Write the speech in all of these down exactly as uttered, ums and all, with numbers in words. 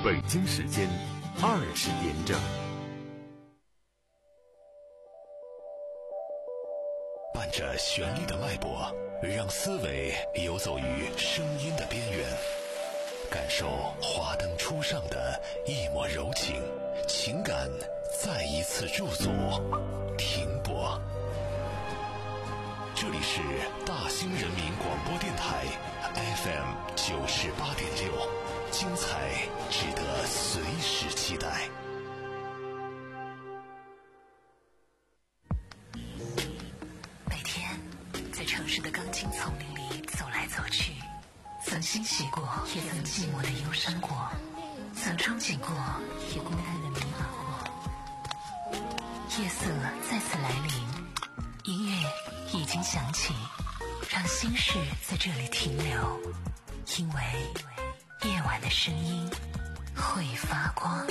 北京时间二十点整。 伴着旋律的脉搏，让思维游走于声音的边缘，感受华灯初上的一抹柔情，情感再一次驻足停泊。这里是大兴人民广播电台 F M 九十八点六，精彩值得随时期待。 每天在城市的钢筋丛林里走来走去，曾欣喜过，也曾寂寞的忧伤过，曾憧憬过，也孤单的迷茫过。夜色再次来临，音乐已经响起，让心事在这里停留，因为夜晚的声音会发光。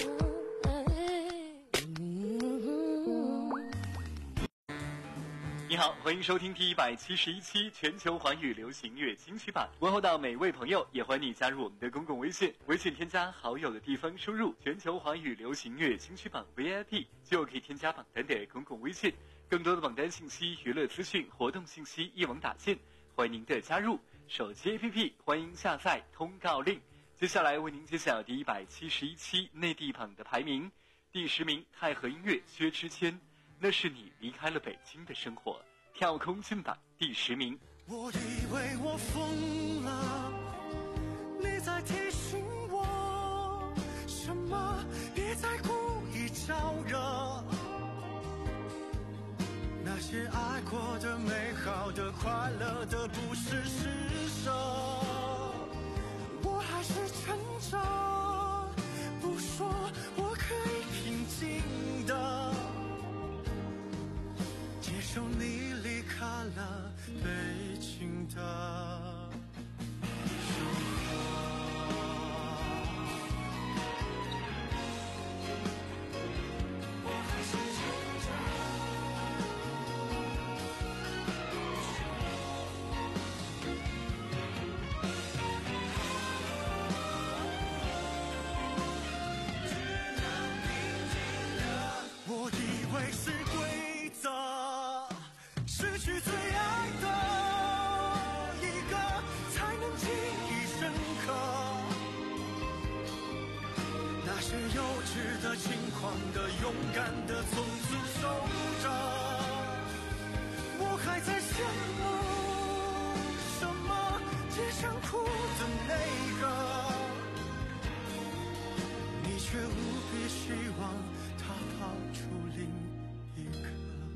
你好，欢迎收听第一百七十一期全球华语流行乐金曲榜。问候到每位朋友，也欢迎你加入我们的公共微信，微信添加好友的地方输入全球华语流行乐金曲榜 V I P 就可以添加榜单的公共微信。更多的榜单信息、娱乐资讯、活动信息一网打尽，欢迎您的加入。手机 A P P 欢迎下载通告令。接下来为您揭晓第一百七十一期内地榜的排名。第十名，太和音乐薛之谦，那是你离开了北京的生活，跳空进榜第十名。 我以为我疯了，你在提醒我什么，别再故意招惹，那些爱过的美好的快乐的不是施舍，我还是撑着不说，我可以平静的接受你离开了北京的生活。我以为是规则，失去最爱的一个才能记忆深刻，那些幼稚的、轻狂的、勇敢的从此守着，我还在羡慕什么街上哭的那个，你却无比希望他跑出另一个，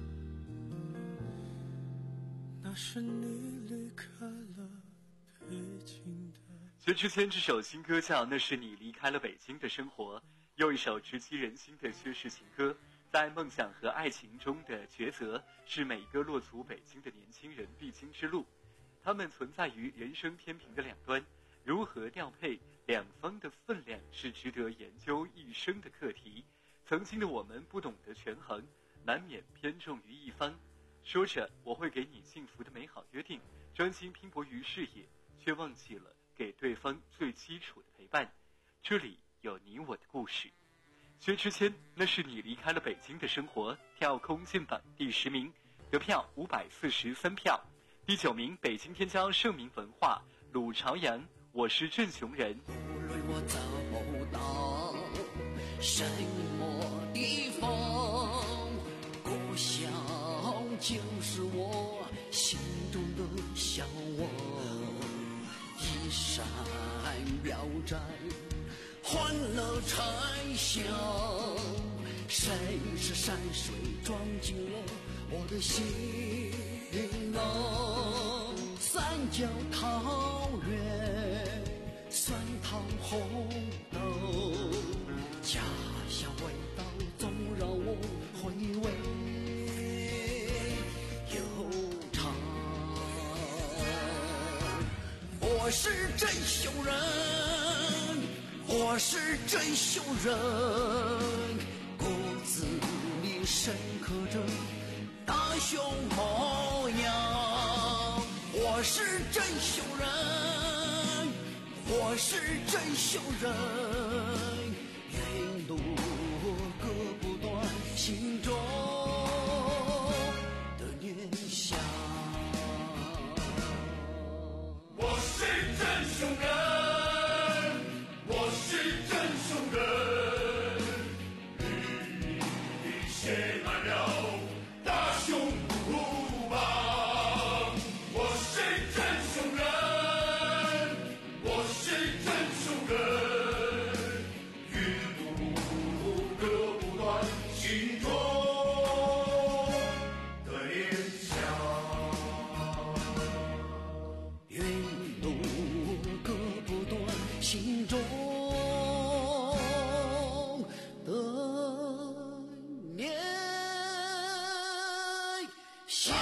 那是你离开了北京的。 薛之谦这首新歌叫《那是你离开了北京的生活》，又一首直击人心的薛氏情歌。在梦想和爱情中的抉择，是每个落足北京的年轻人必经之路。他们存在于人生天平的两端，如何调配两方的分量，是值得研究一生的课题。曾经的我们不懂得权衡，难免偏重于一方，说着我会给你幸福的美好约定，专心拼搏于事业，却忘记了给对方最基础的陪伴。这里有你我的故事。薛之谦，那是你离开了北京的生活，跳空进榜第十名，得票五百四十三票。第九名，北京天骄盛明文化，鲁朝阳，我是镇雄人。 无论我走到什么地方，故乡就是我心中的向往，一闪标盏，欢乐蝉响，谁是山水装进了我的心啊，三角桃源，酸汤红豆，家乡味道总让我回味悠长。我是镇雄人，我是镇雄人，骨子里深刻着大雄模样。我是镇雄人，我是镇雄人， 人，与你写满了大胸脯榜。我是真雄人，我是真雄人，云路割不断心中的念想。 云路割不断心中的念想。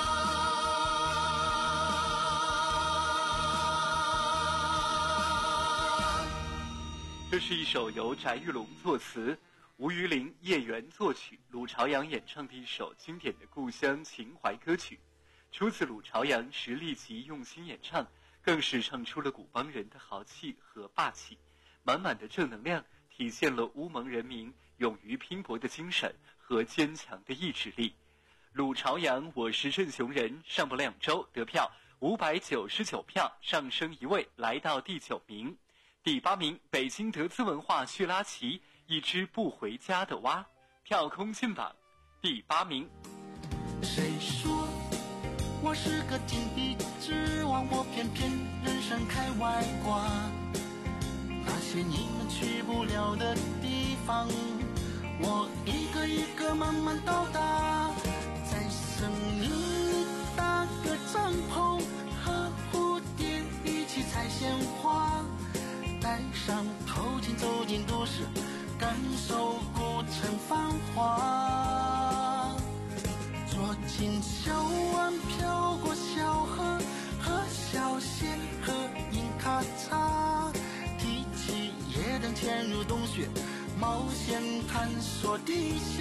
这是一首由翟玉龙作词，吴于玲、叶元作曲，鲁朝阳演唱的一首经典的故乡情怀歌曲，出自鲁朝阳实力及用心演唱，更是唱出了古帮人的豪气和霸气，满满的正能量，体现了乌蒙人民勇于拼搏的精神和坚强的意志力。鲁朝阳我是镇雄人上播两周得票五百九十九票，上升一位来到第九名。第八名北京德资文化叙拉奇一只不回家的蛙，票空进榜第八名。 谁说我是个井底之蛙，我偏偏人生开外挂。那些你们去不了的地方，我一个一个慢慢到达。在森林里搭个帐篷，和蝴蝶一起采鲜花，戴上头巾走进都市，感受古城繁华。坐进小湾飘过小河和小溪和印卡查，提起夜灯潜入洞穴，冒险探索地下。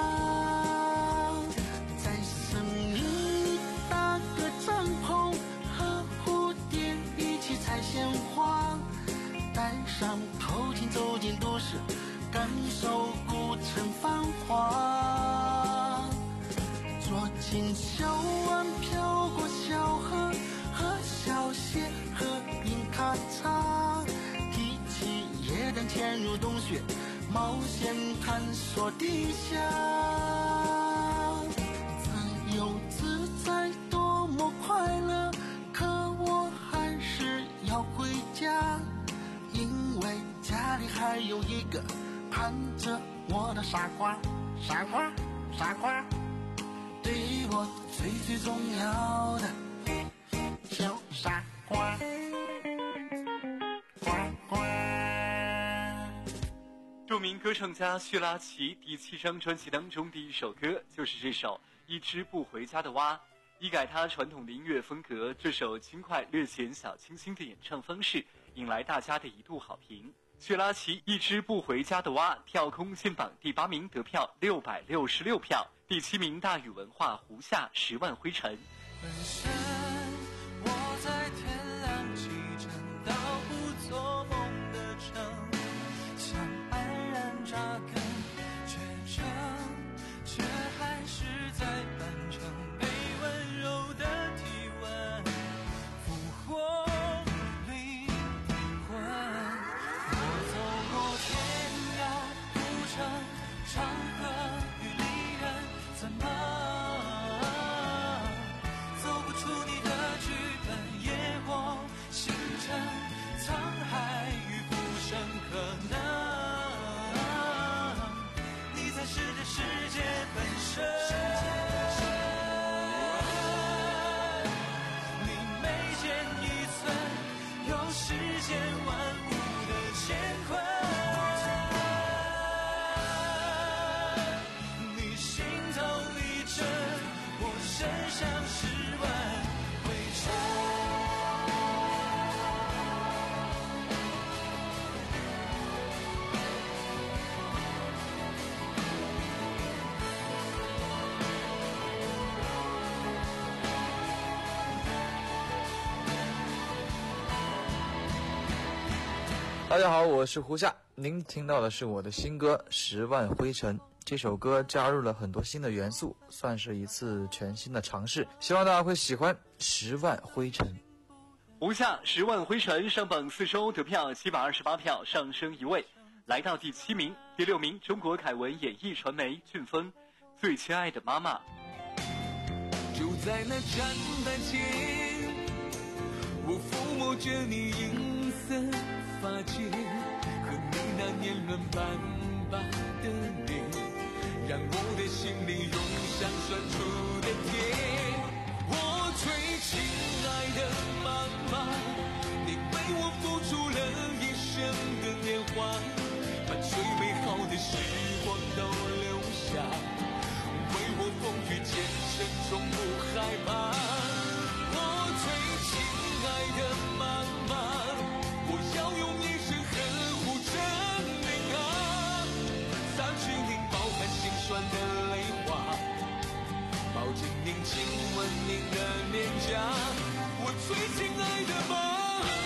在森林里搭个帐篷，和蝴蝶一起采鲜花，戴上头巾走进都市，感受古城繁华。坐进小湾飘过小河和小溪和印卡查，提起夜灯潜入洞穴，冒险探索地下。自由自在多么快乐，可我还是要回家，因为家里还有一个盼着我的傻瓜，傻瓜，傻瓜，对我最最重要的小傻瓜，呱呱。 著名歌唱家叙拉奇第七张专辑当中的一首歌就是这首《一只不回家的蛙》，一改他传统的音乐风格，这首轻快略显小清新的演唱方式引来大家的一度好评。叙拉奇《一只不回家的蛙》跳空进榜第八名，得票六百六十六票。第七名大宇文化胡夏十万灰尘。 本身我在天亮起程到不做梦的城，想安然扎根，却成却还是在半程，被温柔的体温俘获灵魂。我走过天涯路程，长河与离人，怎么走不出你的剧本？野火星辰，沧海与浮生，可能你才是这世界本身。你眉间一寸，有世间万物的乾坤。你心头一震，我身上十万灰尘。 大家好，我是胡夏，您听到的是我的新歌《十万灰尘》。这首歌加入了很多新的元素，算是一次全新的尝试，希望大家会喜欢。十万灰尘， 胡夏十万灰尘上榜四周，得票七百二十八票，上升一位， 来到第七名。第六名，中国凯文演艺传媒飓风最亲爱的妈妈。 就在那站台前，我抚摸着你银色发间和你那年轮斑斑的脸，让我的心里涌上酸楚的甜。我最亲爱的妈妈，你为我付出了一生的年华，伴随美好的时光都留下，为我风雨兼程从不害怕。我最亲爱的妈妈，我要用一生呵护着您啊，撒去您饱含心酸的泪花，抱紧您亲吻您的脸颊，我最亲爱的妈妈。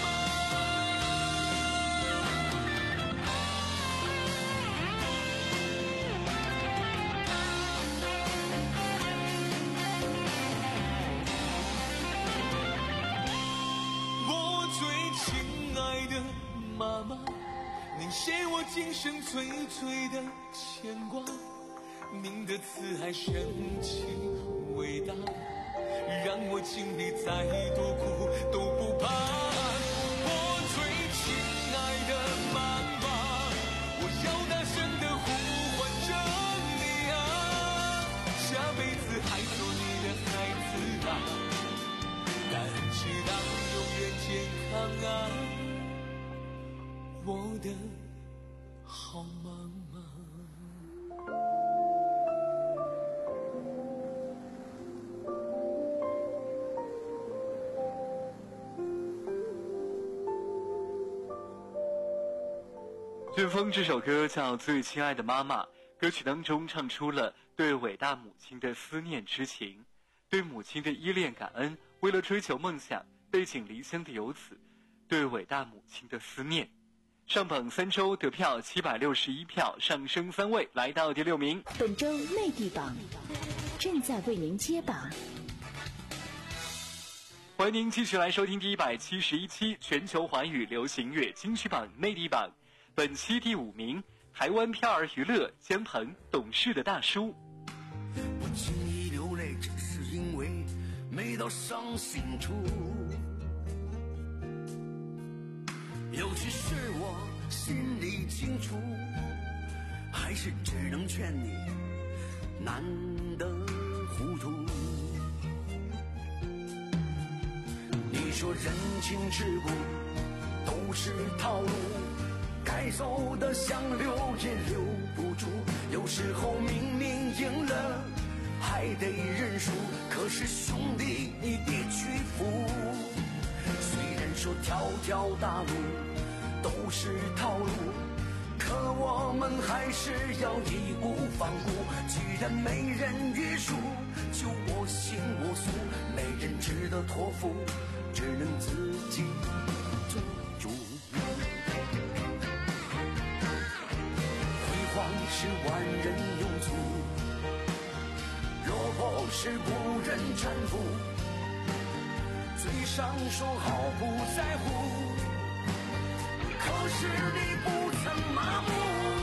妈妈，您是我今生最最的牵挂，您的慈爱深情伟大，让我经历再多苦都不怕。我最亲爱的妈妈，我要大声的呼唤着你啊，下辈子还做你的孩子啊，感谢她永远健康啊，我的好妈妈。 飓风这首歌叫《最亲爱的妈妈》，歌曲当中唱出了对伟大母亲的思念之情，对母亲的依恋感恩，为了追求梦想背井离乡的游子，对伟大母亲的思念。上榜三周得票七百六十一票，上升三位，来到第六名。 本周内地榜正在为您揭榜。 欢迎您继续来收听第一百七十一期全球华语流行乐金曲榜内地榜。本期第五名，台湾飘儿娱乐姜鹏，懂事的大叔。 我轻易流泪，只是因为没到伤心处。有些事我心里清楚，还是只能劝你难得糊涂。你说人情世故都是套路，该走的想留也留不住，有时候明明赢了还得认输，可是兄弟你别屈服。虽然说条条大路都是套路，可我们还是要义无反顾。既然没人约束，就我行我素，没人值得托付，只能自己做主。辉煌是万人拥簇，落魄是无人搀扶。嘴上说好不在乎，可是你不曾麻木。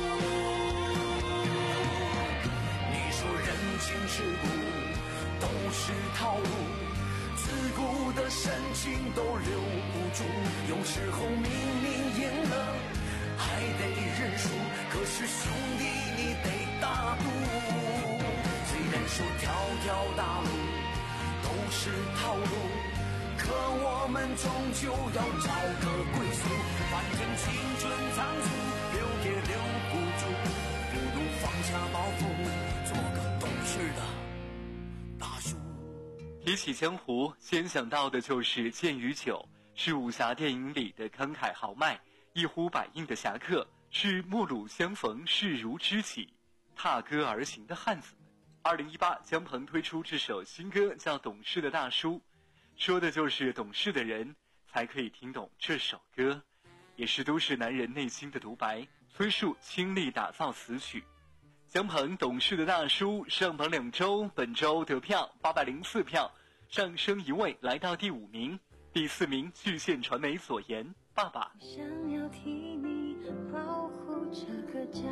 你说人情世故都是套路，自古的深情都留不住，有时候明明赢了还得认输，可是兄弟你得大度。虽然说条条大路都是套路，可我们终究要找个归宿。反正青春仓促，留也留不住，不如放下包袱，做个懂事的大叔。 提起江湖，先想到的就是剑与酒，是武侠电影里的慷慨豪迈，一呼百应的侠客，是陌路相逢势如知己，踏歌而行的汉子们。二零一八，姜鹏推出这首新歌叫《懂事的大叔》，说的就是懂事的人才可以听懂这首歌，也是都市男人内心的独白。崔树倾力打造此曲。姜鹏《懂事的大叔》上榜两周，本周得票八百零四票，上升一位，来到第五名。第四名，巨献传媒所言《爸爸》。 想要替你保护这个家。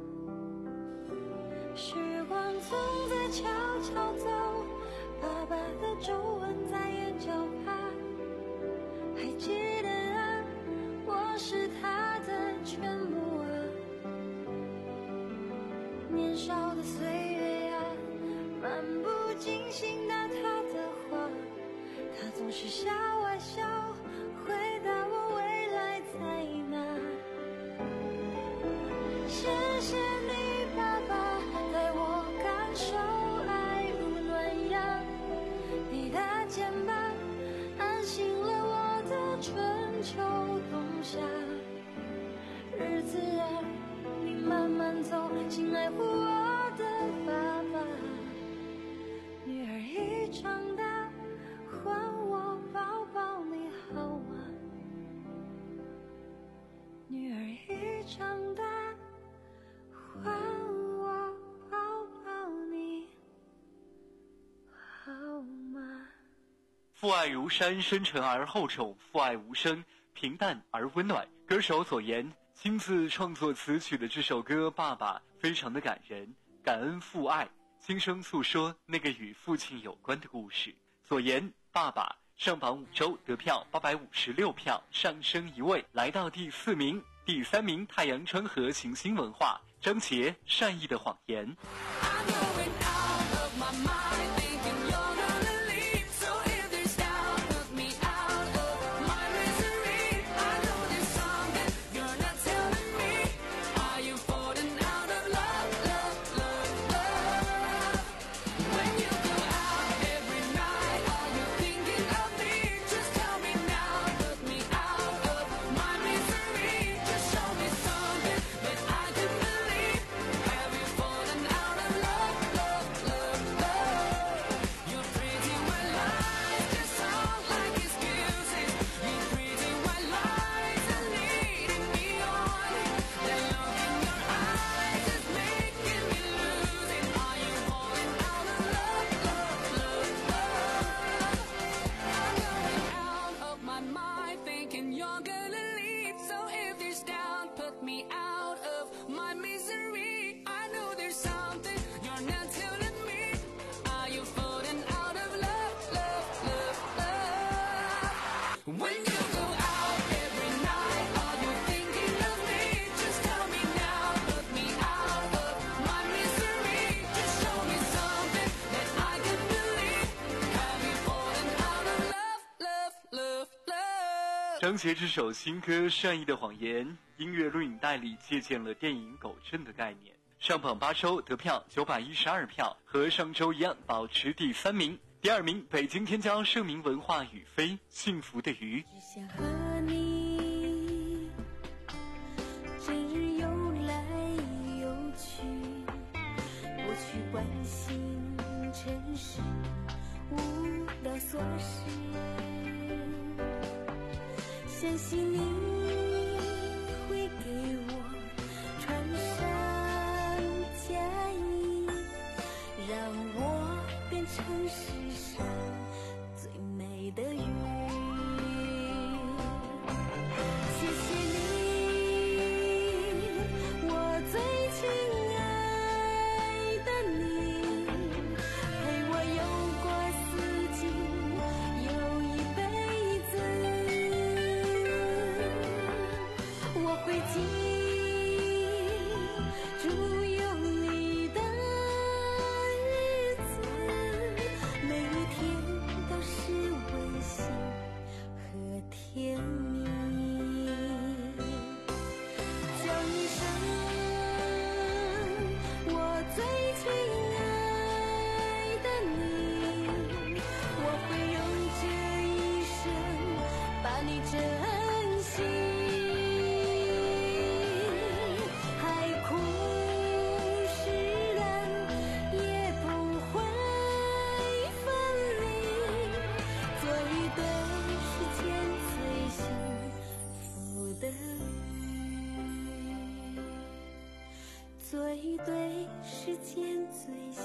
时光总在悄悄走，爸爸的皱纹在眼角爬。还记得啊，我是他的全部啊。年少的岁月啊，漫不经心拿他的话，他总是笑啊笑，回答我未来在哪。谢谢你爸爸，带我感受爱如暖阳，你的肩膀安心了我的春秋冬夏。日子啊，你慢慢走，请爱护我的爸爸。女儿已长大，还我抱抱你好吗？女儿已长大，还我抱抱你好吗？ 父爱如山，深沉而厚重；父爱无声，平淡而温暖。歌手左岩亲自创作词曲的这首歌《爸爸》非常的感人，感恩父爱，轻声诉说那个与父亲有关的故事。左岩《爸爸》上榜五周得票八百五十六票，上升一位，来到第四名。第三名太阳川河行星文化，张杰《善意的谎言》。张杰这首新歌《善意的谎言》音乐录影带里借鉴了电影《狗镇》的概念，上榜八周得票九百一十二票，和上周一样保持第三名。第二名，北京天骄盛名文化雨飞《幸福的鱼》。 只想和你整日游来游去，不去关心尘世无聊琐事，相信你会给我穿上嫁衣，让我变成世上最美的鱼。谢谢你，我最亲爱的你，陪我游过四季，有一辈子。我会记住有你的日子，每一天都是温馨和甜蜜。叫一声我最亲爱的你，我会用这一生把你珍惜。做一对世间最幸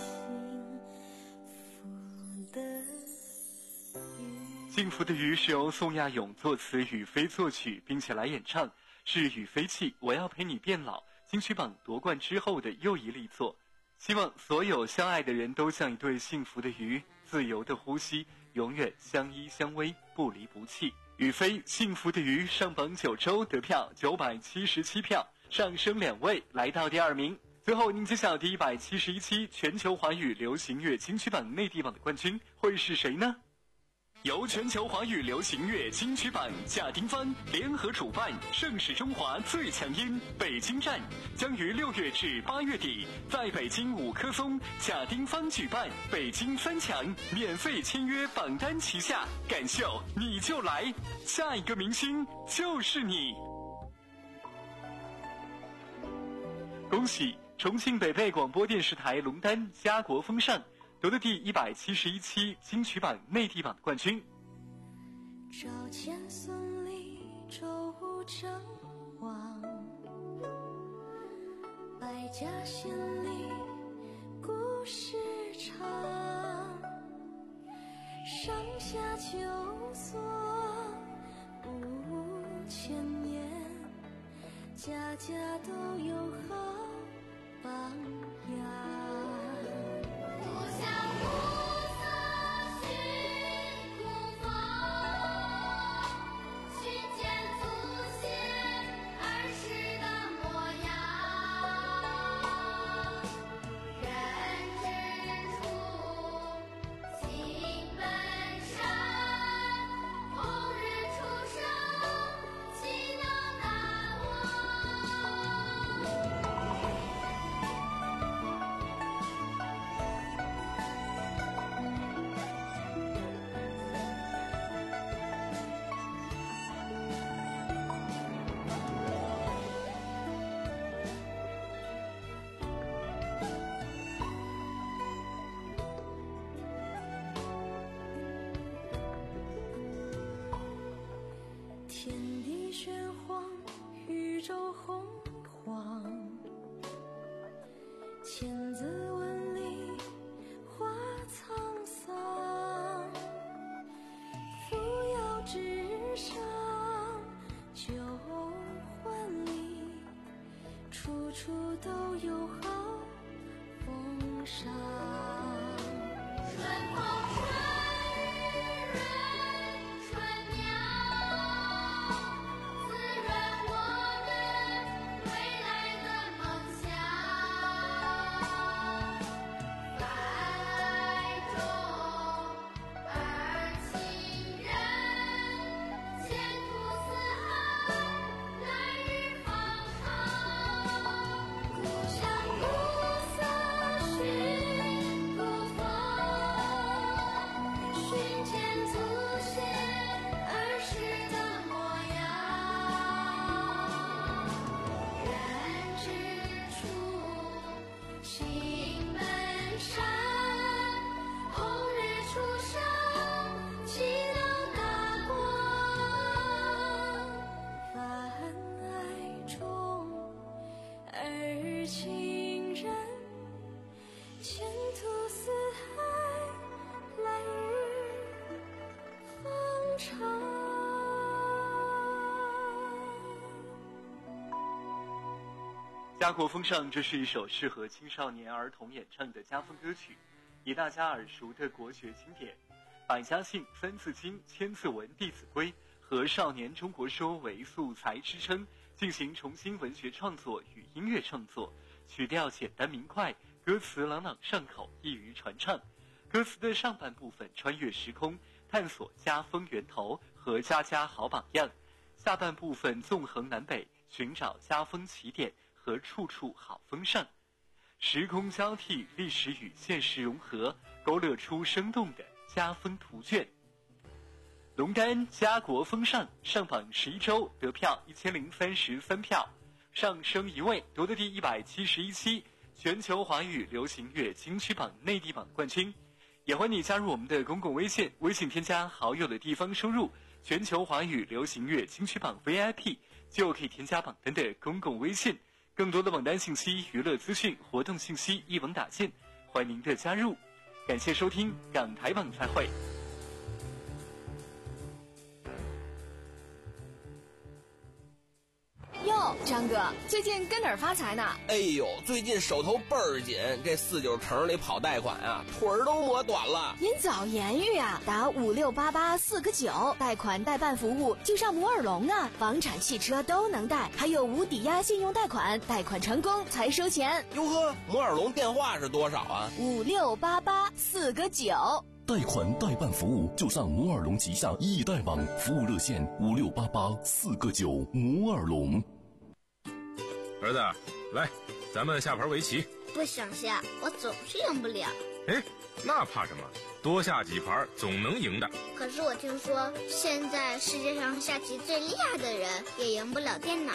福的鱼。 幸福的鱼是由宋亚勇作词，雨飞作曲，并且来演唱，是雨飞气我要陪你变老。 金曲榜夺冠之后的又一力作。希望所有相爱的人都像一对幸福的鱼，自由的呼吸，永远相依相偎，不离不弃。雨飞幸福的鱼上榜九周，得票九百七十七票，上升两位，来到第二名。最后您揭晓第一百七十一期全球华语流行乐金曲榜内地榜的冠军会是谁呢？由全球华语流行乐金曲榜贾丁芳联合主办，盛世中华最强音北京站将于六月至八月底在北京五棵松贾丁芳举办北京三强，免费签约榜单旗下，感秀你就来，下一个明星就是你。恭喜重庆北碚广播电视台龙丹家国风尚夺得第一百七十一期金曲榜内地榜的冠军。 赵钱孙李周吴郑王，百家姓里故事长，上下九所五千年，家家都有好榜样。天地玄黄，宇宙洪荒，千字文里化沧桑，扶摇直上九环里，处处都有好风尚。春风家国风尚，这是一首适合青少年儿童演唱的家风歌曲，以大家耳熟的国学经典百家姓、三字经、千字文、弟子规和少年中国说为素材支撑，进行重新文学创作与音乐创作，曲调简单明快，歌词朗朗上口，易于传唱。歌词的上半部分穿越时空，探索家风源头和家家好榜样，下半部分纵横南北，寻找家风起点和处处好风尚，时空交替，历史与现实融合，勾勒出生动的家风图卷。龙丹家国风尚上榜十一周，得票一千零三十三票，上升一位，夺得第一百七十一期全球华语流行乐金曲榜内地榜冠军。也欢迎你加入我们的公共微信，微信添加好友的地方输入全球华语流行乐金曲榜 V I P 就可以添加榜单的公共微信。更多的榜单信息、娱乐资讯、活动信息一网打尽，欢迎您的加入。感谢收听港台榜，再会。 哟，张哥， 哥，最近跟哪儿发财呢？ 哎呦，最近手头倍儿紧，这四九城里跑贷款啊，腿儿都磨短了。 您早言语啊，打五六八八四个九，贷款代办服务就上摩尔龙啊，房产、汽车都能贷，还有无抵押信用贷款，贷款成功才收钱。 哟呵，摩尔龙电话是多少啊？ 五六八八四个九。 贷款代办服务就上摩尔龙旗下易贷网，服务热线五六八八四个九。摩尔龙。 儿子，来，咱们下盘围棋。 不想下，我总是赢不了。 哎，那怕什么？多下几盘总能赢的。 可是我听说，现在世界上下棋最厉害的人也赢不了电脑。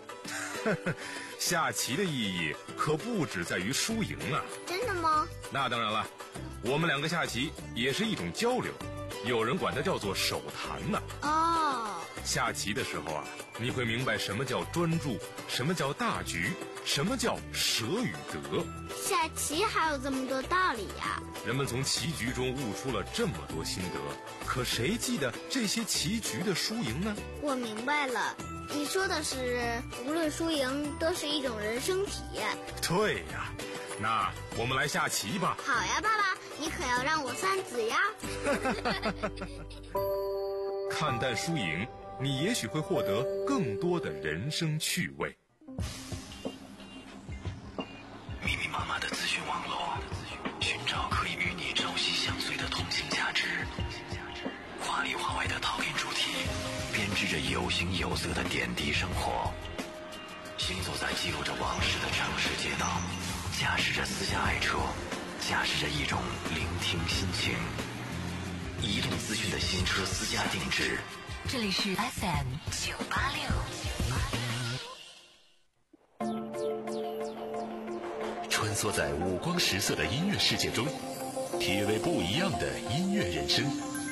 下棋的意义可不只在于输赢啊！ 真的吗？ 那当然了，我们两个下棋也是一种交流，有人管它叫做手谈呢。 哦， 下棋的时候啊，你会明白什么叫专注，什么叫大局，什么叫舍与得。 下棋还有这么多道理呀！ 人们从棋局中悟出了这么多心得，可谁记得这些棋局的输赢呢？ 我明白了，你说的是无论输赢都是一种人生体验。 对呀，那我们来下棋吧。 好呀，爸爸，你可要让我算子呀。 看淡输赢，你也许会获得更多的人生趣味。 密密麻麻的资讯网络，寻找可以与你朝夕相随的同性价值。华里华外的讨论主题，编织着有形有色的点滴生活。行走在记录着往事的城市街道，驾驶着私家爱车，驾驶着一种聆听心情。移动资讯的新车私家定制。 这里是 F M 九八六。 穿梭在五光十色的音乐世界中，体味不一样的音乐人生。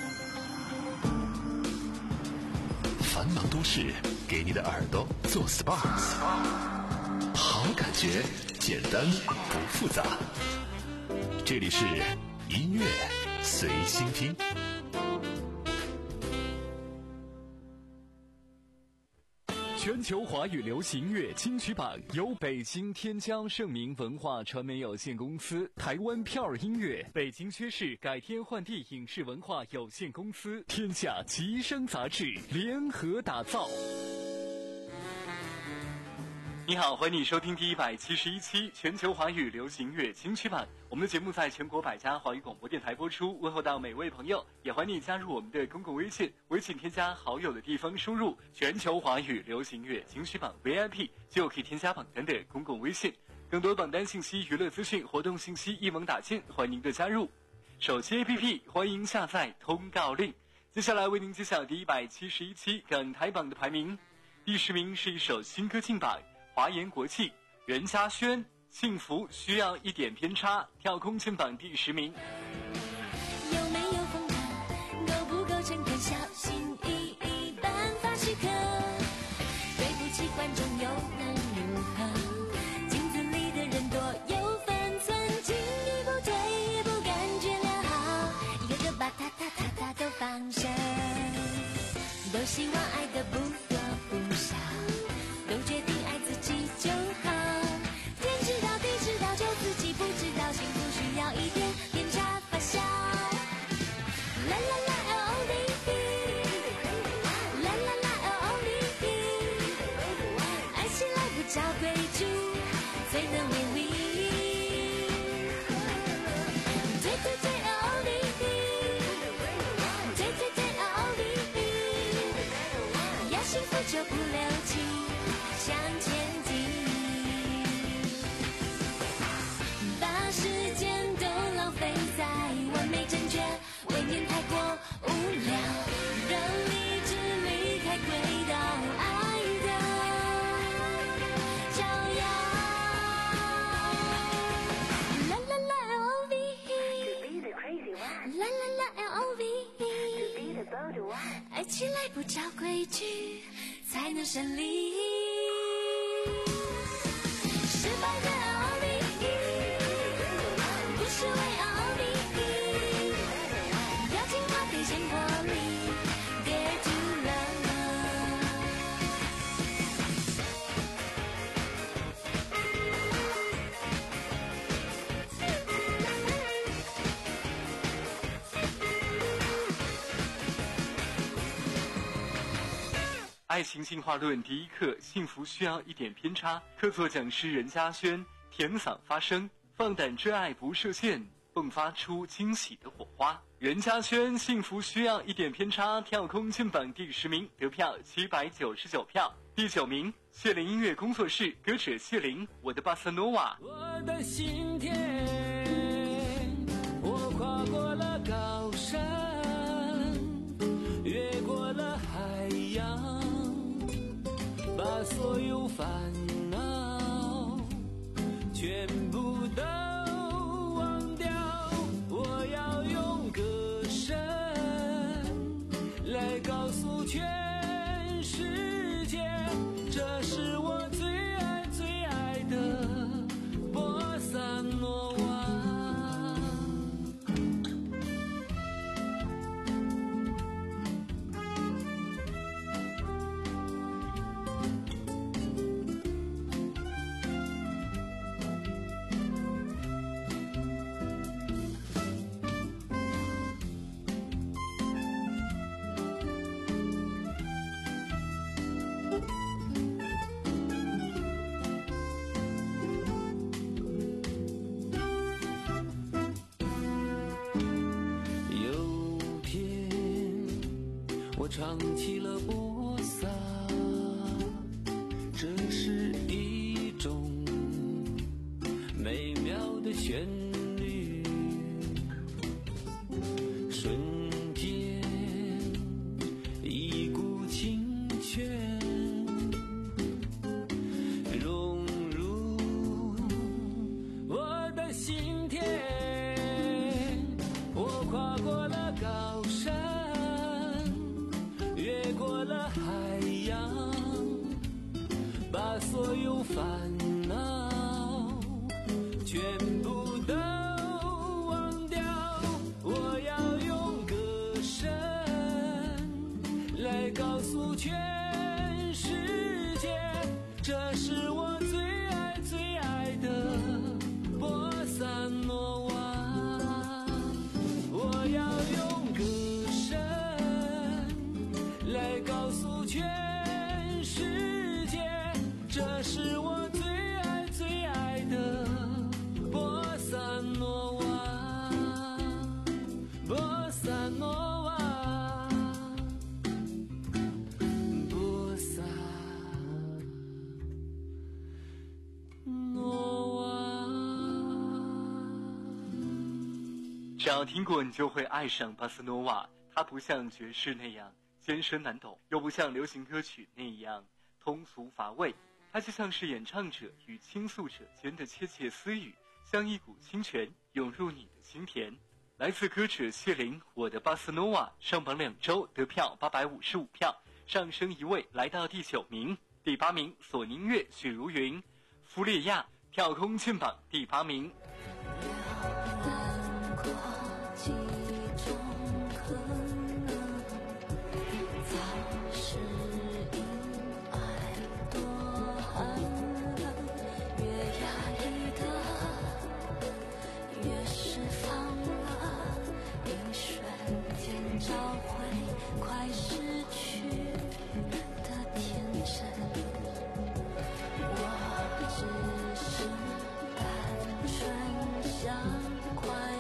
繁忙都市给你的耳朵做 S P A， 好感觉，简单不复杂。这里是音乐随心听。 全球华语流行乐金曲榜由北京天江盛明文化传媒有限公司、台湾票儿音乐、北京薛氏改天换地影视文化有限公司、天下吉声杂志联合打造。 你好，欢迎你收听第一百七十一期全球华语流行乐金曲榜。我们的节目在全国百家华语广播电台播出，问候到每位朋友，也欢迎你加入我们的公共微信，微信添加好友的地方输入全球华语流行乐金曲榜 V I P 就可以添加榜单的公共微信。更多榜单信息、娱乐资讯、活动信息一网打尽，欢迎您的加入。手机 A P P 欢迎下载通告令。接下来为您揭晓第一百七十一期港台榜的排名。第十名是一首新歌进榜，华研国际任嘉轩，幸福需要一点偏差，跳空进榜第十名。 有没有风格，够不够诚恳，小心翼翼颁发许可，对不起观众又能如何，镜子里的人多有分寸，进一步退一步感觉良好，一个个把他他他他都放生，都希望爱的不多不少，都决定爱自己就好，天知道地知道就自己不知道，幸福需要一点偏差发酵。啦啦啦 L O V E， 啦啦啦 L O V E， 爱起来不找规矩，最能勉励。对对对 L O V E， 对对对 L O V E， 要幸福就不留情，向前进，把时间都浪费在完美正确，未免太过无聊，让理智离开轨道，爱的逍遥。啦啦啦 L O V E， 啦啦啦 L O V E， 爱起来不找规矩，才能胜利。失败的 L O V E， 不是为 L O V E， 要进化得先破例 ，Dare to love。 爱情进化论第一课，幸福需要一点偏差。客座讲师任嘉轩甜嗓发声，放胆真爱不设限，迸发出惊喜的火花。任嘉轩幸福需要一点偏差，跳空进榜第十名，得票七百九十九票。第九名，谢林音乐工作室歌者谢林，我的巴塞诺瓦。 我的心田，我跨过了高山，越过了海洋，把所有烦恼全部都忘掉。我要用歌声来告诉全世界，这是我最爱最爱的波萨诺瓦。我唱起了波萨，这是一种美妙的旋律，瞬间一股清泉融入我的心田，我跨过了高山，越过了海洋，把所有烦恼全部都忘掉。我要用歌声来告诉全世界，这是我最爱最爱的波萨诺瓦。我要用歌声来告诉全世界，这是我最爱最爱的波萨诺瓦，波萨诺瓦，波萨诺瓦。 只要听过，你就会爱上巴塞诺瓦。它不像爵士那样艰深难懂，又不像流行歌曲那样通俗乏味，它就像是演唱者与倾诉者间的窃窃私语，像一股清泉涌入你的心田。来自歌者谢林，我的巴塞诺瓦上榜两周，得票八百五十五票，上升一位来到第九名。第八名，索尼乐许茹芸，弗列亚跳空进榜第八名。 我只是单纯想快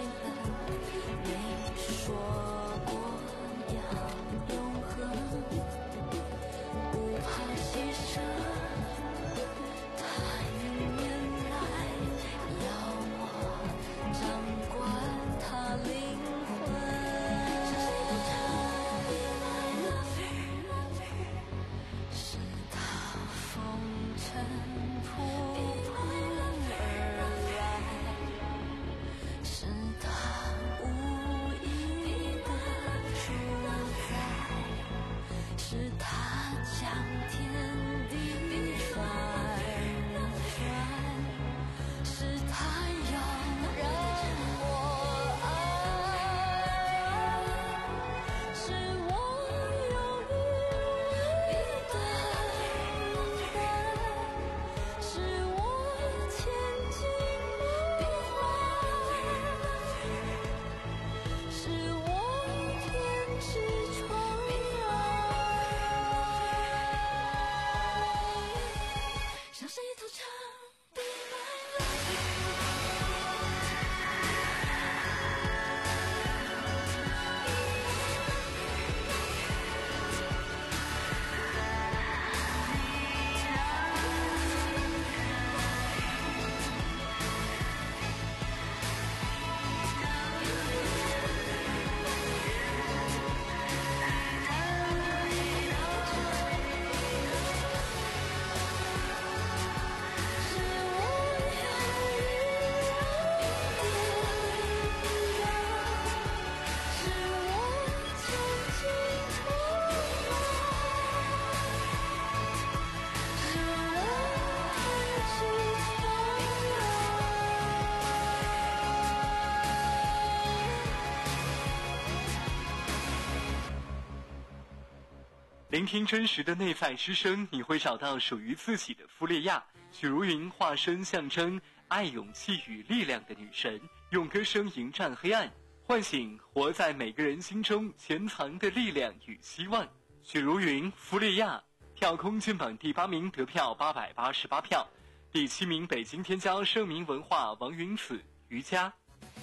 聆听真实的内在之声，你会找到属于自己的傅丽亚。许茹芸化身象征爱、勇气与力量的女神，用歌声迎战黑暗，唤醒活在每个人心中潜藏的力量与希望。许茹芸、傅丽亚跳空进榜第八名，得票八百八十八票。第七名，北京天骄盛名文化王云子、瑜伽。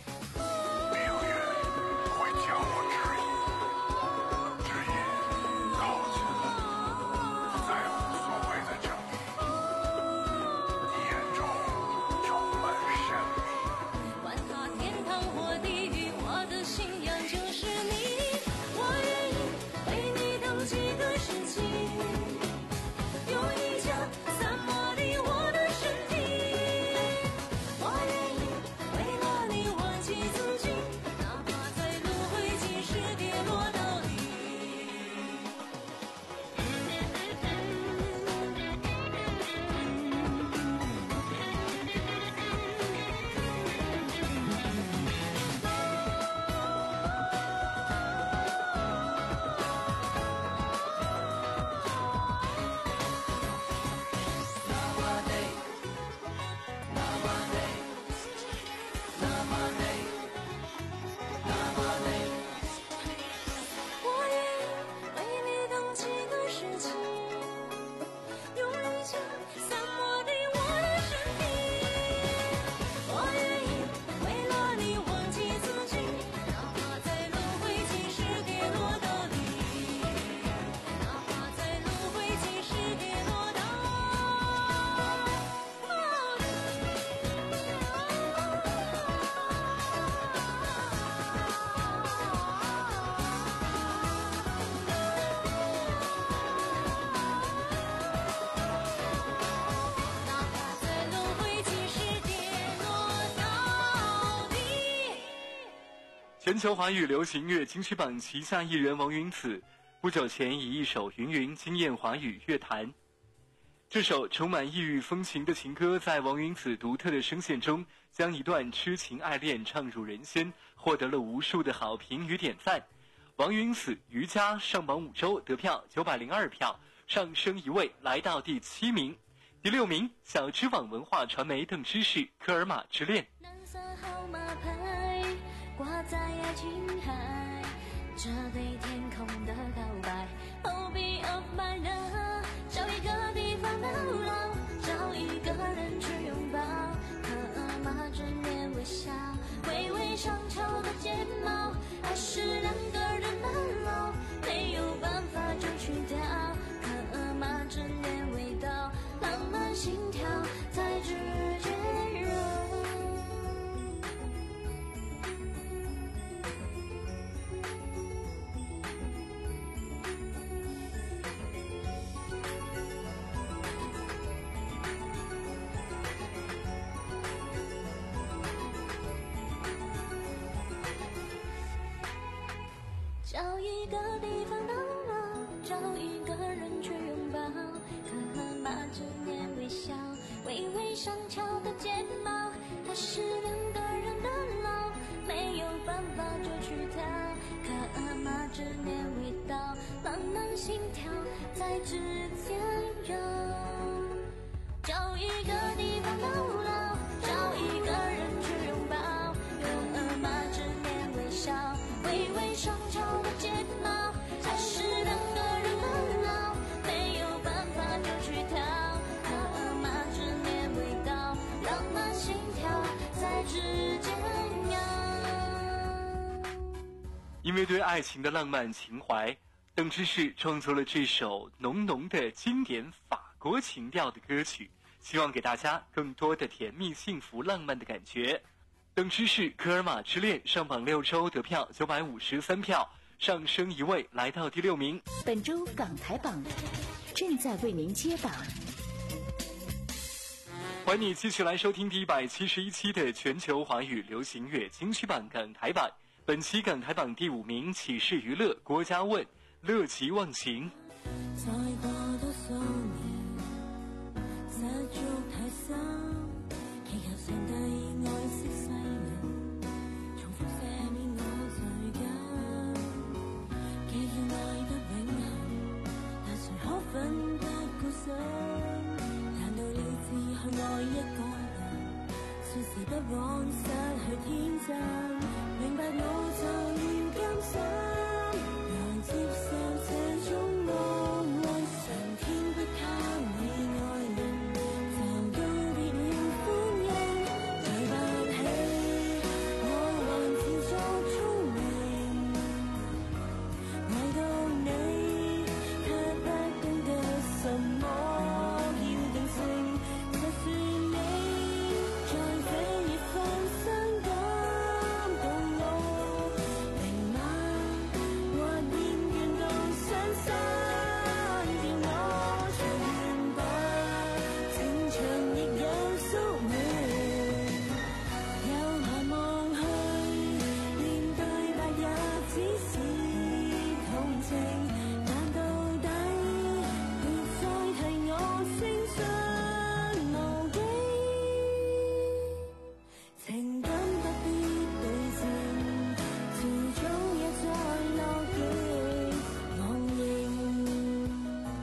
全球华语流行乐金曲榜旗下艺人王云子，不久前以一首《云云》惊艳华语乐坛。这首充满异域风情的情歌，在王云子独特的声线中，将一段痴情爱恋唱入人心，获得了无数的好评与点赞。王云子瑜伽上榜五周，得票九百零二票，上升一位来到第七名。第六名，小知网文化传媒邓芝士《科尔玛之恋》。 挂在爱情海，这对天空的告白 Hobby of my love， 找一个地方牢牢，找一个人去拥抱，科尔玛之恋微笑，微微上翘的睫毛，爱是两个人的牢，没有办法就去掉，科尔玛之恋味道，浪漫心跳在指尖揉。找一个地方牢牢，找一个人去拥抱，科尔玛之恋微笑，微微上翘的睫毛，还是两个人的牢，没有办法就去跳，科尔玛之恋味道，浪漫心跳在指尖揉。找一个地方牢牢，找一个人去拥抱，科尔玛之恋微笑，微微上翘的睫毛，还是两个人的牢，没有办法就去跳，科尔玛之恋味道，浪漫心跳在指尖摇。 因为对爱情的浪漫情怀，邓芝士创作了这首浓浓的经典法国情调的歌曲，希望给大家更多的甜蜜幸福浪漫的感觉。邓芝士《科尔玛之恋》上榜六周，得票九百五十三票，上升一位来到第六名。 本周港台榜正在为您揭榜。 欢迎你继续来收听第一百七十一期的全球华语流行乐金曲榜港台榜。本期港台榜第五名，启示娱乐郭嘉问，乐极忘形。 在過多數年，實在太深，祈求上帝愛惜世人，重複赦免我罪疚，既要愛得永恆， 說時不枉失去天真，明白我就要甘心，來接受這種安慰。上天不靠你愛人，就告別了歡欣。對不起，我還自作聰明，為到你卻不懂得什麼叫定性。就算你在這夜放生感動我，明晚或厭倦到傷心見我，隨緣吧，情場亦有宿命，由眼望去，連對白也只是同情，但到底別再替我聲信無境，情感不必對稱，遲早也在落葉忘形。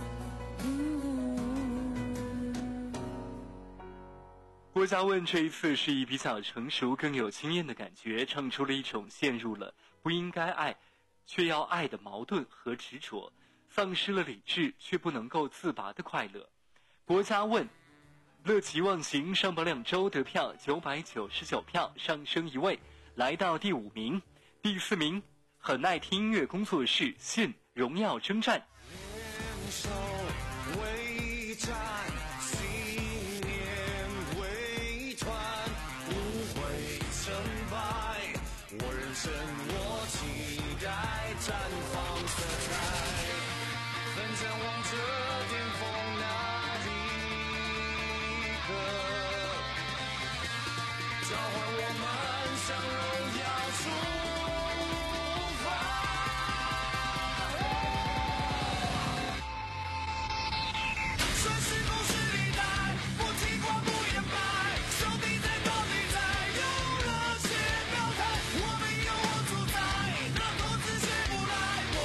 郭嘉问这一次是以比较成熟更有经验的感觉，唱出了一种陷入了不应该爱却要爱的矛盾和执着，丧失了理智却不能够自拔的快乐。郭嘉问乐极忘形上榜两周得票九百九十九票，上升一位，来到第五名。第四名很爱听音乐工作室信荣耀征战。 联手为战，信念为团，不会成败。我人生我期待绽放色彩，奋战王者巅峰那一刻，召唤我们向荣耀出发。顺势攻势历代，不听话不言败，兄弟在高地在，有热血表态，我们有我主宰，让同志学不来，我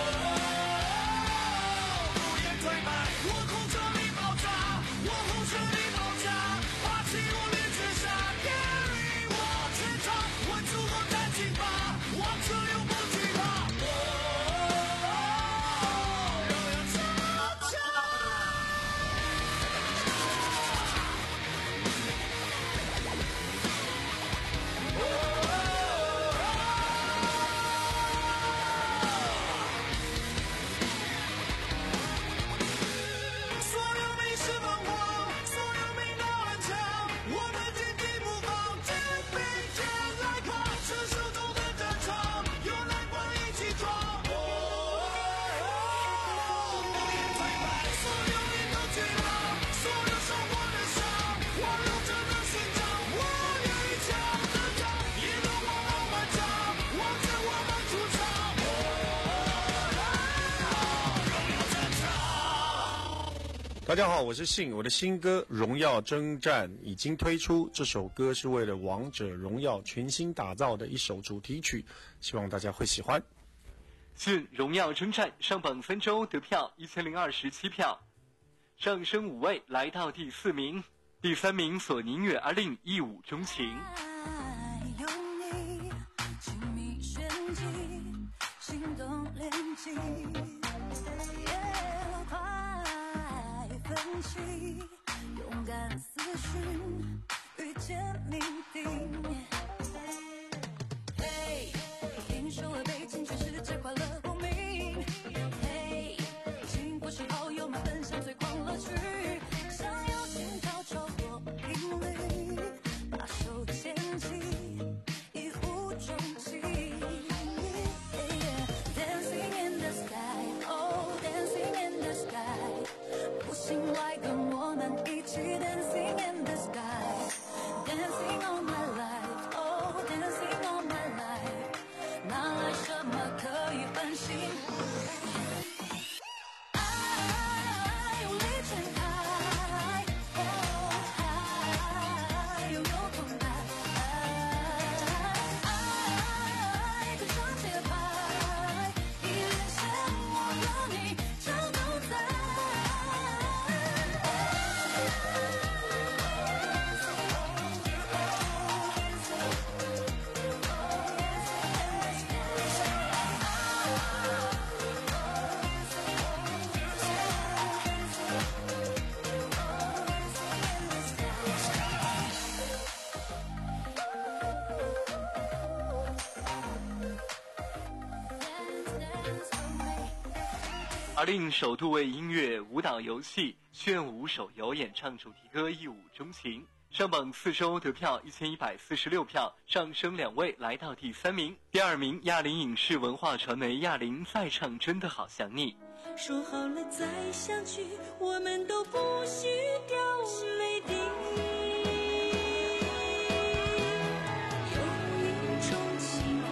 不言退败，我空车里爆炸，我红车里爆炸，霸气我连绝杀 carry 我全场，稳住后站紧吧，王者永不惧怕，我荣耀征战。所有迷失彷徨，所有命到顽强，我们坚定不放，肩并肩来扛，传说中的战场，有蓝光一起闯。不言退败，所有年都绝望，所有受过的伤，我用着能勋章，我愿意抢着仗，一路往后漫长，望着我们出场。荣耀战场。 大家好，我是信，我的新歌《荣耀征战》已经推出。这首歌是为了《王者荣耀》全新打造的一首主题曲，希望大家会喜欢。 信荣耀征战上榜三周得票一千零二十七票，上升五位，来到第四名。第三名索尼乐阿令一舞钟情。 有你，亲密旋即，心动连击，快奋起，勇敢思绪，遇见命定。嘿，听说了北京全世界快乐公民。嘿，请过是好友们分享最狂乐趣，想要心跳超过频率，把手牵起，一舞终极。Dancing in the sky, oh dancing in the sky， 不信来跟我们一起 Dancing in the sky， Dancing all my life。 而令首度为音乐、舞蹈游戏、炫舞手游演唱主题歌《一舞钟情》，上榜四周得票一千一百四十六票，上升两位来到第三名。第二名，亚林影视文化传媒亚林再唱真的好想你。 说好了再相聚，我们都不许掉泪滴。有一种情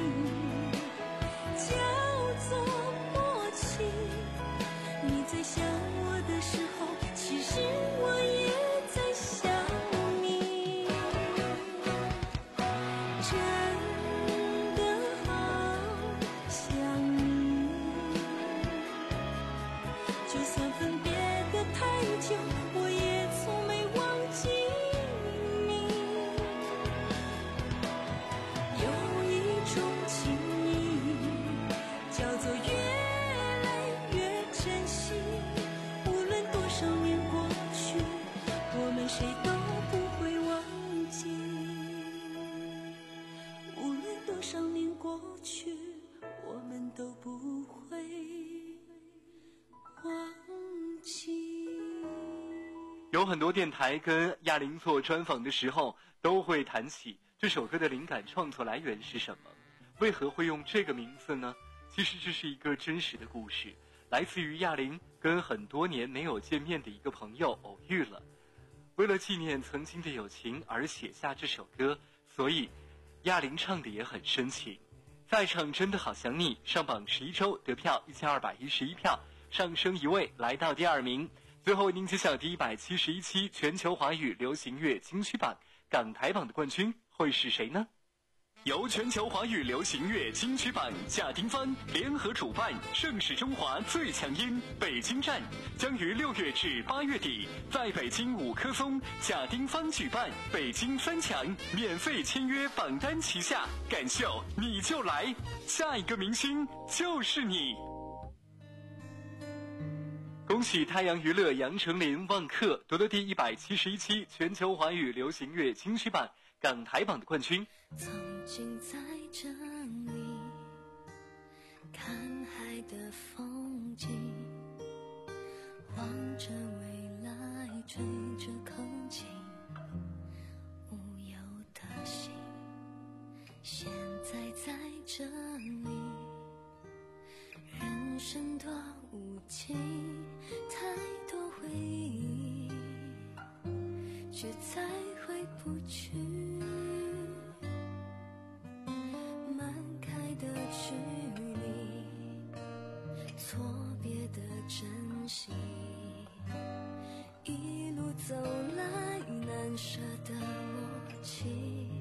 叫做默契，你在想我的时候，其实我也在想你。真的好想你，就算分别得太久，我也从没忘记你。有一种情谊叫做越来越珍惜，无论多少年过去，我们谁都不会忘记。无论多少年过去，我们都不会忘记。 有很多电台跟亚林做专访的时候，都会谈起这首歌的灵感创作来源是什么，为何会用这个名字呢？其实这是一个真实的故事，来自于亚林跟很多年没有见面的一个朋友偶遇了，为了纪念曾经的友情而写下这首歌，所以亚林唱的也很深情。再唱真的好想你，上榜十一周得票一千二百一十一票，上升一位来到第二名。最后为您揭晓第一百七十一期全球华语流行乐金曲榜港台榜的冠军会是谁呢？由全球华语流行乐金曲榜贾丁帆联合主办，盛世中华最强音北京站将于六月至八月底在北京五棵松贾丁帆举办北京三强免费签约榜单旗下，感秀你就来，下一个明星就是你。恭喜太阳娱乐杨丞琳万客夺得第一百七十一期全球华语流行乐金曲榜港台榜的冠军。 曾经在这里看海的风景，望着未来，追着空气，无忧的心。现在在这里，人生多无情，太多回忆，却再回不去。漫开的距离，错别的珍惜，一路走来难舍的默契，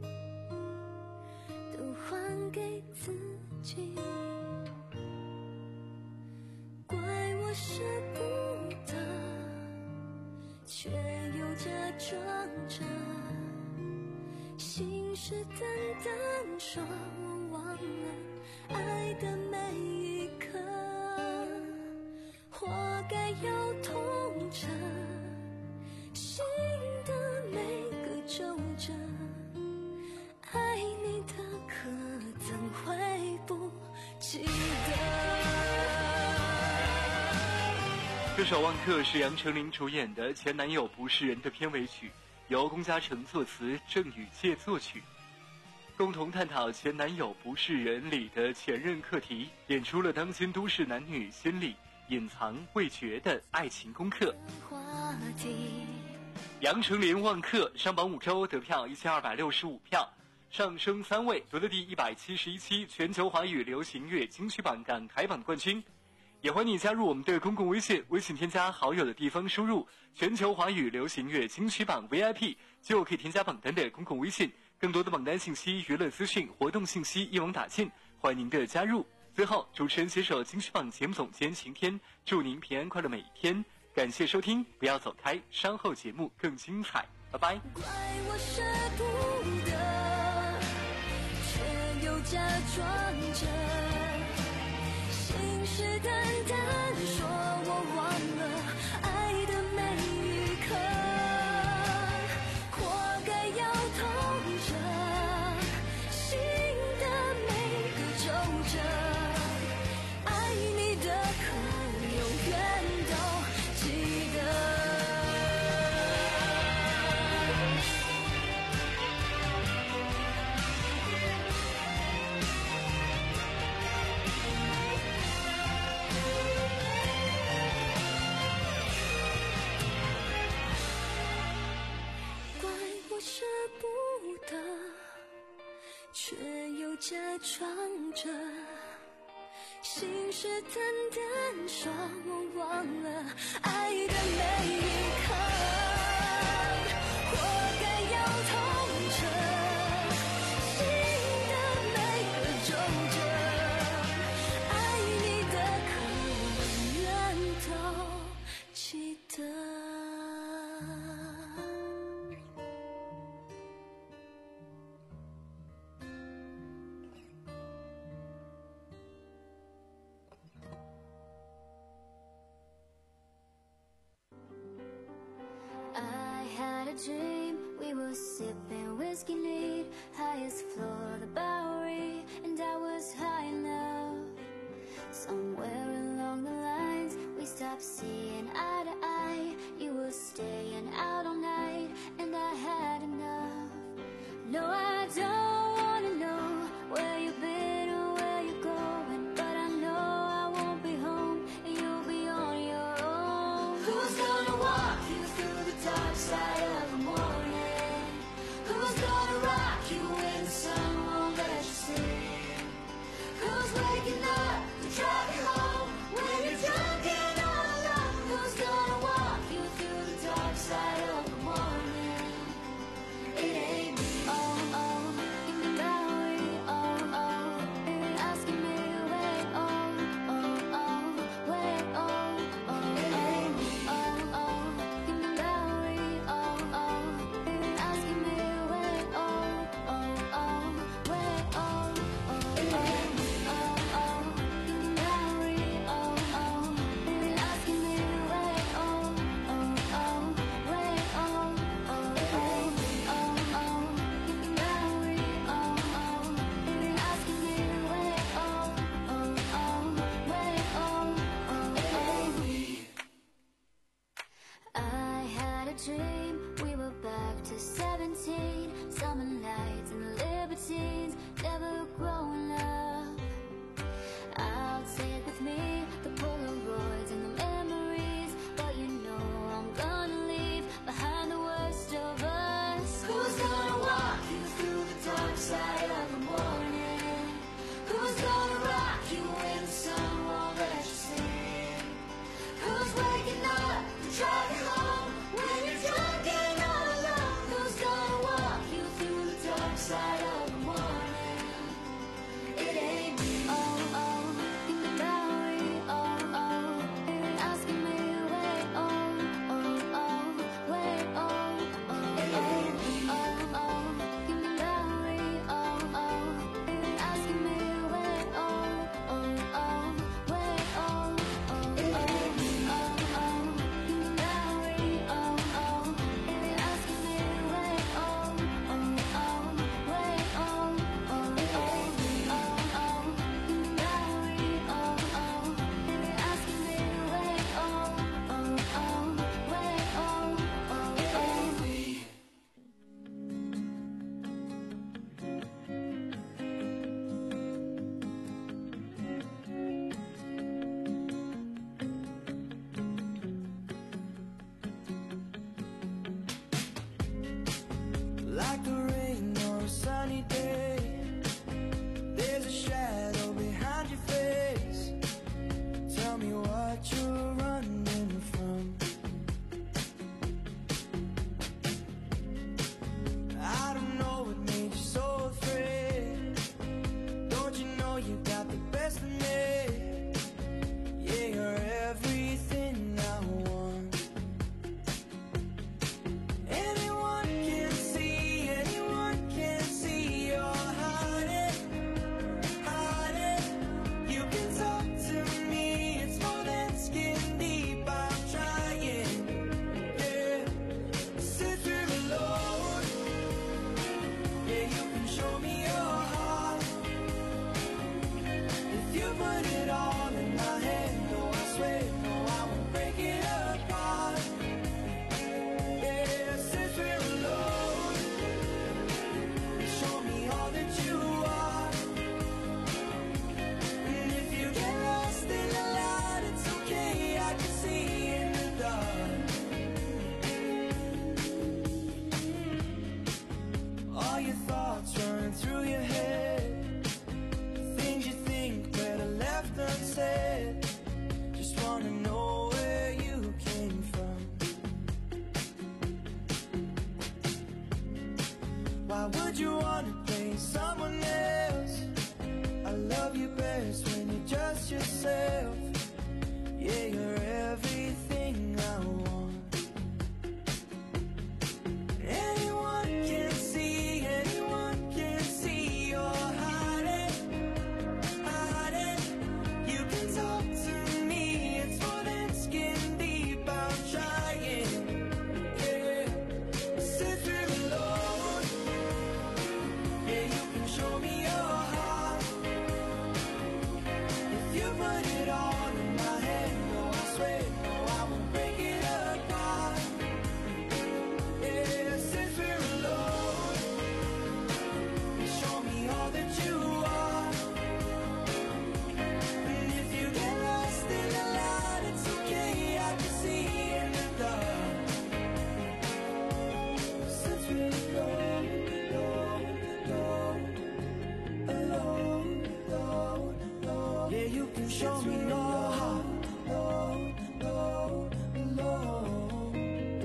都还给自己。怪我舍不得，却又假装着，信誓旦旦说我忘了爱的每一刻，活该要痛着，心的每个皱褶，爱你的可怎会不记得。 这首《万客》是杨丞琳主演的《前男友不是人》的片尾曲，由龚嘉诚作词，郑宇介作曲，共同探讨前男友不是人里的前任课题，点出了当今都市男女心里隐藏未决的爱情功课。杨丞琳《万客》上榜五周得票一千二百六十五票，上升三位，夺得第一百七十一期全球华语流行乐金曲榜港台榜的冠军。也欢迎你加入我们的公共微信，微信添加好友的地方输入全球华语流行乐金曲榜 V I P 就可以添加榜单的公共微信，更多的榜单信息、娱乐资讯、活动信息一网打尽，欢迎您的加入。最后，主持人携手金曲榜节目总监晴天，祝您平安快乐每一天。感谢收听，不要走开，稍后节目更精彩，拜拜。 怪我舍不得，却又假装着，信誓旦旦说我忘了爱的每一刻，活该要痛着，心的每个皱褶，爱你的可却又假装着信誓旦旦说我忘了爱的每一刻，活该要痛着心的每个皱褶，爱你的可永远都记得。 Dream we were sipping whiskey neat, highest floor of the Bowery, and I was high enough. Somewhere along the lines we stopped seeing eye to eye. You were staying out all night and I had enough. No, I don't wanna know where you've been or where you're going, but I know I won't be home and you'll be on your own. Who's gonna walk you through the dark side of the morning? Who's gonna rock you when the sun won't let you sleep? Who's waking up to drive you home when you're drunk and all alone? Who's gonna walk you through the dark side of the morning? It ain't me. Oh, oh, in the Bowery. Oh, oh, you're asking me where. Oh, oh, oh, where. Oh, oh, it ain't me. Oh, oh, in the Bowery. Oh, oh, you're asking me where. Oh, oh, oh, where. Oh, oh, it ain't me. Oh, oh, in the Bowery. Oh, oh, you're asking me where. Oh, oh, oh, where. Oh, oh, it ain't me. Oh, oh, in the Bowery. Oh, oh, you're asking me where. Oh, oh, oh, where. Oh, oh, it ain't me. I had a dream, we were back to seventeen, summer nights and libertines, never growing up. I'll take with me the Polaroids and the memories, but you know I'm gonna leave behind the worst of us. Who's gonna walk you through the dark side of the morning? Who's gonna rock you when the sun won't let you sleep? Who's waking up to drive you home when you're drunk and all alone? Who's gonna walk you through the dark side of the morning? It ain't me. Oh, oh, in the Bowery. Oh, oh, you're asking me where. Oh, oh, oh, where. Oh, oh, it ain't me. Oh, oh, in the Bowery. Oh, oh, you're asking me where. Oh, oh, oh, where. Oh, oh, it ain't me. Oh, oh, in the Bowery. Oh, oh, you're asking me where. Oh, oh, oh, where. Oh, oh, it ain't me. Oh, oh, in the Bowery. Oh, oh, you're asking me where. Oh, oh, oh, where. Oh, oh, it ain't me. Like the rain on a sunny day, there's a shadow behind your face. Tell me what you're running from. I don't know what made you so afraid. Don't you know you got the best of me? Yeah, you're everything I want. Anyone can see, anyone can see you're hiding, hiding. You can talk to me, it's more than skin deep. I'm trying, yeah. Since we're alone, yeah, you can show me your heart. If you put it all in my hand, no, I swear, no, I won't break it apart. Yeah, since we're alone, show me all that you are. And if you get lost in the light, it's okay, I can see in the dark. All your thoughts running through your head, Why would you wanna date someone else? I love you best when you're just yourself. Yeah, you're everything I want. Anyone can see, anyone can see you're hiding, hiding. You can talk to me, it's more than skin deep, I'm trying. Yeah, since we're alone, yeah, you can show me your heart. If you put it all in my hand, no, I swear, no, I won't break it apart. Yeah, since we're alone, you show me all that you are. And if you get lost in the light, it's okay, I can see in the dark. Since we're alone, alone, alone, alone, alone, alone. Yeah, you can show me your heart. Alone, alone, alone.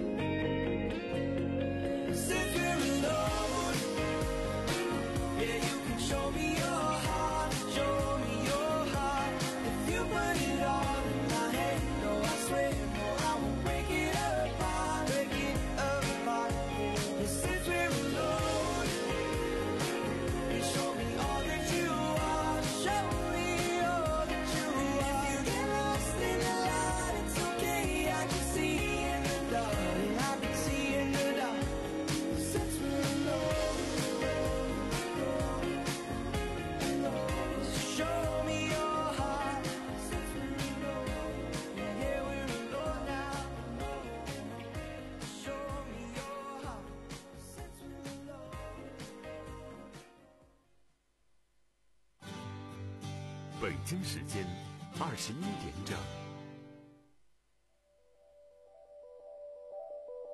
Since we're alone, yeah, you can show me your heart. Show me your heart. If you put it all in my hand, no, I swear, no, I won't break it apart. Break it apart. Yeah, since we're alone, you show me all that you are. Show me all that you are. If you get lost in the light, it's okay, I can see in the dark. Yeah, I can see in the dark. Since we're alone, alone, show me your heart. Since we're alone, yeah, we're alone now. Show me your heart. Since we're alone. 北京时间二十一点整。